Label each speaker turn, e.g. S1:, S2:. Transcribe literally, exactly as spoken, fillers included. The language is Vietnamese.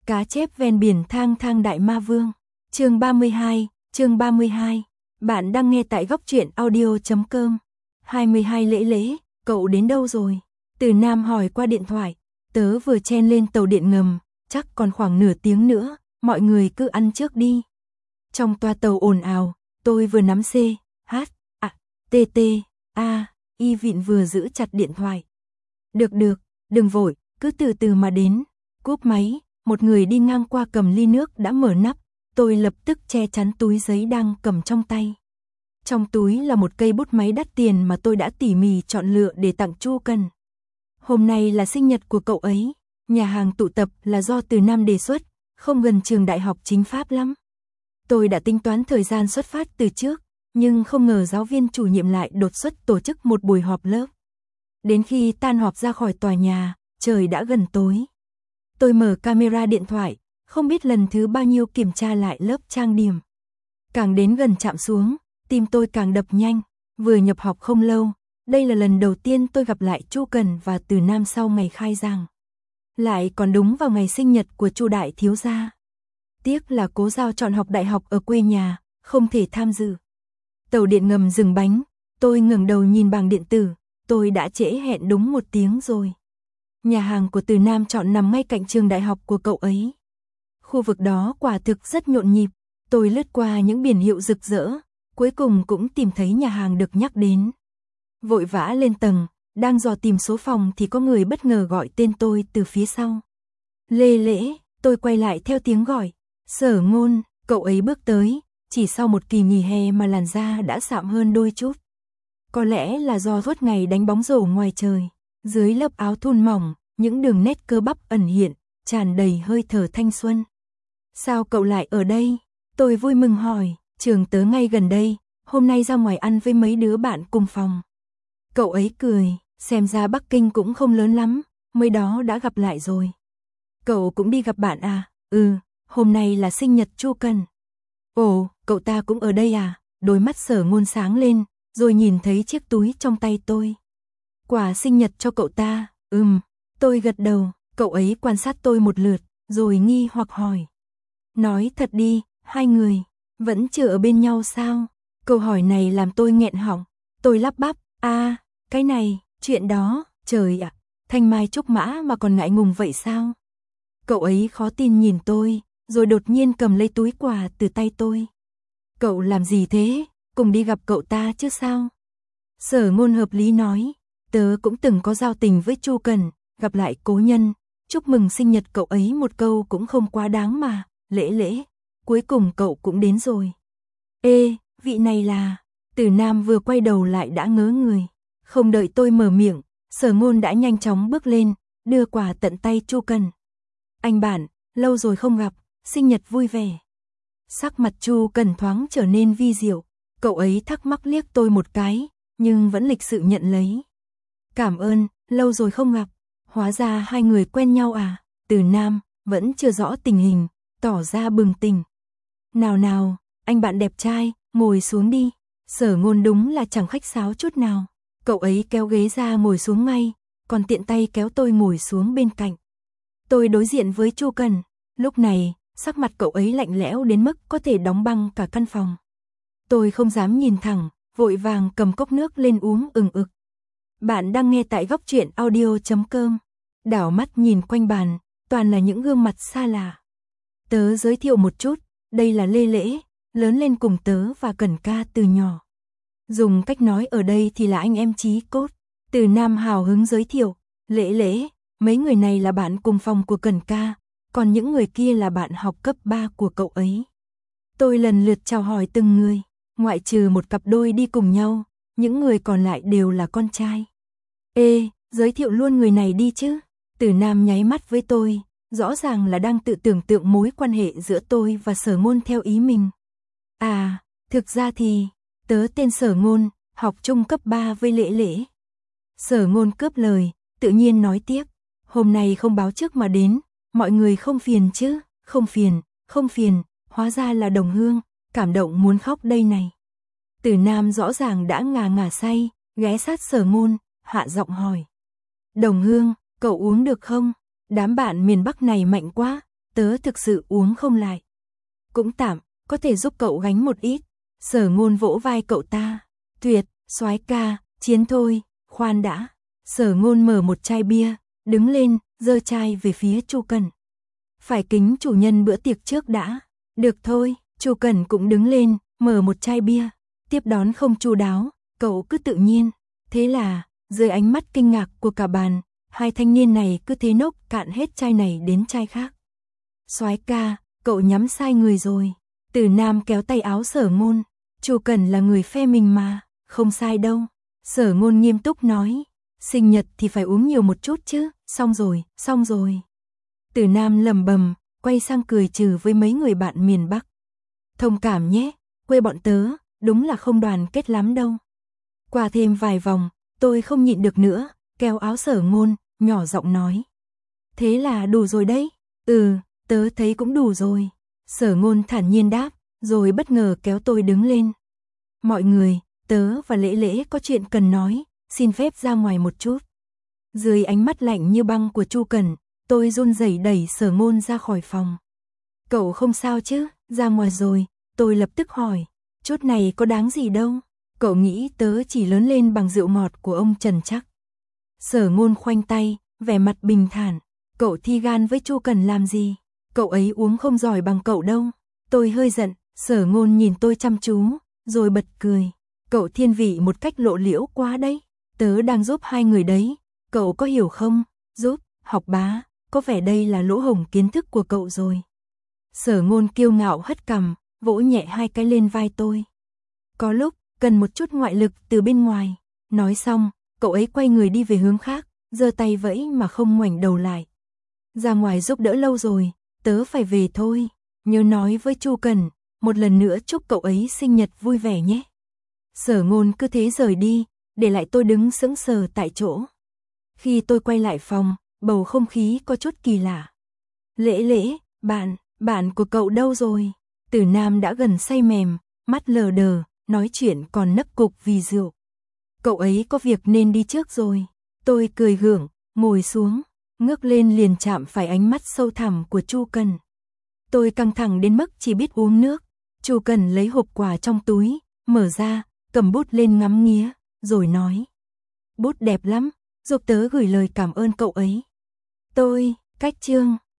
S1: Cá chép ven biển thang thang đại ma vương. Chương ba mươi hai, chương ba mươi hai. Bạn đang nghe tại góc truyện audio chấm com. hai mươi hai Lễ Lễ, cậu đến đâu rồi? Từ Nam hỏi qua điện thoại. Tớ vừa chen lên tàu điện ngầm, chắc còn khoảng nửa tiếng nữa, mọi người cứ ăn trước đi. Trong toa tàu ồn ào, tôi vừa nắm C, H, A, T T, A, Y vịn vừa giữ chặt điện thoại. Được được, đừng vội, cứ từ từ mà đến. Cúp máy, một người đi ngang qua cầm ly nước đã mở nắp, tôi lập tức che chắn túi giấy đang cầm trong tay. Trong túi là một cây bút máy đắt tiền mà tôi đã tỉ mỉ chọn lựa để tặng Chu Cần. Hôm nay là sinh nhật của cậu ấy, nhà hàng tụ tập là do Từ Nam đề xuất, không gần trường đại học chính pháp lắm. Tôi đã tính toán thời gian xuất phát từ trước, nhưng không ngờ giáo viên chủ nhiệm lại đột xuất tổ chức một buổi họp lớp. Đến khi tan họp ra khỏi tòa nhà, trời đã gần tối. Tôi mở camera điện thoại, không biết lần thứ bao nhiêu kiểm tra lại lớp trang điểm. Càng đến gần chạm xuống, tim tôi càng đập nhanh. Vừa nhập học không lâu, đây là lần đầu tiên tôi gặp lại Chu Cần và Từ Nam sau ngày khai giảng. Lại còn đúng vào ngày sinh nhật của Chu đại thiếu gia. Tiếc là Cố Giao chọn học đại học ở quê nhà, không thể tham dự. Tàu điện ngầm dừng bánh, tôi ngẩng đầu nhìn bảng điện tử, tôi đã trễ hẹn đúng một tiếng rồi. Nhà hàng của Từ Nam chọn nằm ngay cạnh trường đại học của cậu ấy. Khu vực đó quả thực rất nhộn nhịp, tôi lướt qua những biển hiệu rực rỡ, cuối cùng cũng tìm thấy nhà hàng được nhắc đến. Vội vã lên tầng, đang dò tìm số phòng thì có người bất ngờ gọi tên tôi từ phía sau. Lê Lễ, tôi quay lại theo tiếng gọi. Sở Ngôn, cậu ấy bước tới, chỉ sau một kỳ nghỉ hè mà làn da đã sạm hơn đôi chút. Có lẽ là do suốt ngày đánh bóng rổ ngoài trời, dưới lớp áo thun mỏng, những đường nét cơ bắp ẩn hiện, tràn đầy hơi thở thanh xuân. Sao cậu lại ở đây? Tôi vui mừng hỏi, trường tớ ngay gần đây, hôm nay ra ngoài ăn với mấy đứa bạn cùng phòng. Cậu ấy cười, xem ra Bắc Kinh cũng không lớn lắm, mới đó đã gặp lại rồi. Cậu cũng đi gặp bạn à? Ừ, hôm nay là sinh nhật Chu Cần. Ồ, cậu ta cũng ở đây à? Đôi mắt Sở Ngôn sáng lên, rồi nhìn thấy chiếc túi trong tay tôi. Quà sinh nhật cho cậu ta, ừm, tôi gật đầu, cậu ấy quan sát tôi một lượt, rồi nghi hoặc hỏi. Nói thật đi, hai người, vẫn chưa ở bên nhau sao? Câu hỏi này làm tôi nghẹn họng, tôi lắp bắp, a, à, cái này, chuyện đó, trời ạ, thanh mai trúc mã mà còn ngại ngùng vậy sao? Cậu ấy khó tin nhìn tôi, rồi đột nhiên cầm lấy túi quà từ tay tôi. Cậu làm gì thế? Cùng đi gặp cậu ta chứ sao? Sở Ngôn hợp lý nói, tớ cũng từng có giao tình với Chu Cần, gặp lại cố nhân, chúc mừng sinh nhật cậu ấy một câu cũng không quá đáng mà. Lễ Lễ, cuối cùng cậu cũng đến rồi. Ê, vị này là... Từ Nam vừa quay đầu lại đã ngớ người. Không đợi tôi mở miệng, Sở Ngôn đã nhanh chóng bước lên, đưa quà tận tay Chu Cần. Anh bạn, lâu rồi không gặp, sinh nhật vui vẻ. Sắc mặt Chu Cần thoáng trở nên vi diệu, cậu ấy thắc mắc liếc tôi một cái, nhưng vẫn lịch sự nhận lấy. Cảm ơn, lâu rồi không gặp, hóa ra hai người quen nhau à? Từ Nam, vẫn chưa rõ tình hình, tỏ ra bừng tỉnh. Nào nào, anh bạn đẹp trai, ngồi xuống đi. Sở Ngôn đúng là chẳng khách sáo chút nào. Cậu ấy kéo ghế ra ngồi xuống ngay, còn tiện tay kéo tôi ngồi xuống bên cạnh. Tôi đối diện với Chu Cần, lúc này, sắc mặt cậu ấy lạnh lẽo đến mức có thể đóng băng cả căn phòng. Tôi không dám nhìn thẳng, vội vàng cầm cốc nước lên uống ừng ực. Bạn đang nghe tại góc truyện audio chấm com. Đảo mắt nhìn quanh bàn, toàn là những gương mặt xa lạ. Tớ giới thiệu một chút, đây là Lê Lễ, lớn lên cùng tớ và Cần ca từ nhỏ. Dùng cách nói ở đây thì là anh em chí cốt. Từ Nam hào hứng giới thiệu, Lễ Lễ, mấy người này là bạn cùng phòng của Cần ca, còn những người kia là bạn học cấp ba của cậu ấy. Tôi lần lượt chào hỏi từng người, ngoại trừ một cặp đôi đi cùng nhau, những người còn lại đều là con trai. Ê, giới thiệu luôn người này đi chứ. Từ Nam nháy mắt với tôi, rõ ràng là đang tự tưởng tượng mối quan hệ giữa tôi và Sở Ngôn theo ý mình. À, thực ra thì, tớ tên Sở Ngôn, học chung cấp ba với Lễ Lễ. Sở Ngôn cướp lời, tự nhiên nói tiếp, hôm nay không báo trước mà đến, mọi người không phiền chứ? Không phiền, không phiền, hóa ra là đồng hương, cảm động muốn khóc đây này. Từ Nam rõ ràng đã ngà ngà say, ghé sát Sở Ngôn, hạ giọng hỏi. Đồng hương, cậu uống được không? Đám bạn miền Bắc này mạnh quá. tớ thực sự uống không lại. Cũng tạm, có thể giúp cậu gánh một ít. Sở Ngôn vỗ vai cậu ta. Tuyệt, soái ca, chiến thôi, khoan đã. Sở Ngôn mở một chai bia, đứng lên, giơ chai về phía Chu Cẩn. Phải kính chủ nhân bữa tiệc trước đã. Được thôi, Chu Cẩn cũng đứng lên, mở một chai bia. Tiếp đón không chu đáo, cậu cứ tự nhiên. Thế là, dưới ánh mắt kinh ngạc của cả bàn, hai thanh niên này cứ thế nốc cạn hết chai này đến chai khác. Soái ca, cậu nhắm sai người rồi. Tử Nam kéo tay áo Sở Ngôn. Chu Cẩn là người phe mình mà, không sai đâu. Sở Ngôn nghiêm túc nói. Sinh nhật thì phải uống nhiều một chút chứ. Xong rồi, xong rồi. Tử Nam lầm bầm, quay sang cười trừ với mấy người bạn miền Bắc. Thông cảm nhé, quê bọn tớ, đúng là không đoàn kết lắm đâu. Qua thêm vài vòng, tôi không nhịn được nữa, kéo áo Sở Ngôn, nhỏ giọng nói. Thế là đủ rồi đấy. Ừ, tớ thấy cũng đủ rồi. Sở Ngôn thản nhiên đáp, rồi bất ngờ kéo tôi đứng lên. Mọi người, tớ và Lễ Lễ có chuyện cần nói, xin phép ra ngoài một chút. Dưới ánh mắt lạnh như băng của Chu Cẩn, tôi run rẩy đẩy Sở Ngôn ra khỏi phòng. Cậu không sao chứ? Ra ngoài rồi, tôi lập tức hỏi. Chút này có đáng gì đâu. Cậu nghĩ tớ chỉ lớn lên bằng rượu ngọt của ông Trần chắc. Sở Ngôn khoanh tay, vẻ mặt bình thản. Cậu thi gan với Chu Cẩn làm gì? Cậu ấy uống không giỏi bằng cậu đâu. Tôi hơi giận, Sở Ngôn nhìn tôi chăm chú, rồi bật cười. Cậu thiên vị một cách lộ liễu quá đấy. Tớ đang giúp hai người đấy, cậu có hiểu không? Giúp, học bá, có vẻ đây là lỗ hổng kiến thức của cậu rồi. Sở Ngôn kiêu ngạo hất cằm, vỗ nhẹ hai cái lên vai tôi. Có lúc, cần một chút ngoại lực từ bên ngoài. Nói xong, cậu ấy quay người đi về hướng khác, giơ tay vẫy mà không ngoảnh đầu lại. Ra ngoài giúp đỡ lâu rồi, tớ phải về thôi. Nhớ nói với Chu Cẩn, một lần nữa chúc cậu ấy sinh nhật vui vẻ nhé. Sở Ngôn cứ thế rời đi, để lại tôi đứng sững sờ tại chỗ. Khi tôi quay lại phòng, bầu không khí có chút kỳ lạ. Lễ Lễ, bạn, bạn của cậu đâu rồi? Tử Nam đã gần say mềm, mắt lờ đờ, nói chuyện còn nấc cục vì rượu. Cậu ấy có việc nên đi trước rồi. Tôi cười gượng, ngồi xuống, ngước lên liền chạm phải ánh mắt sâu thẳm của Chu Cẩn. Tôi căng thẳng đến mức chỉ biết uống nước. Chu Cẩn lấy hộp quà trong túi, mở ra, cầm bút lên ngắm nghía, rồi nói. Bút đẹp lắm, giúp tớ gửi lời cảm ơn cậu ấy. Tôi, cách chương.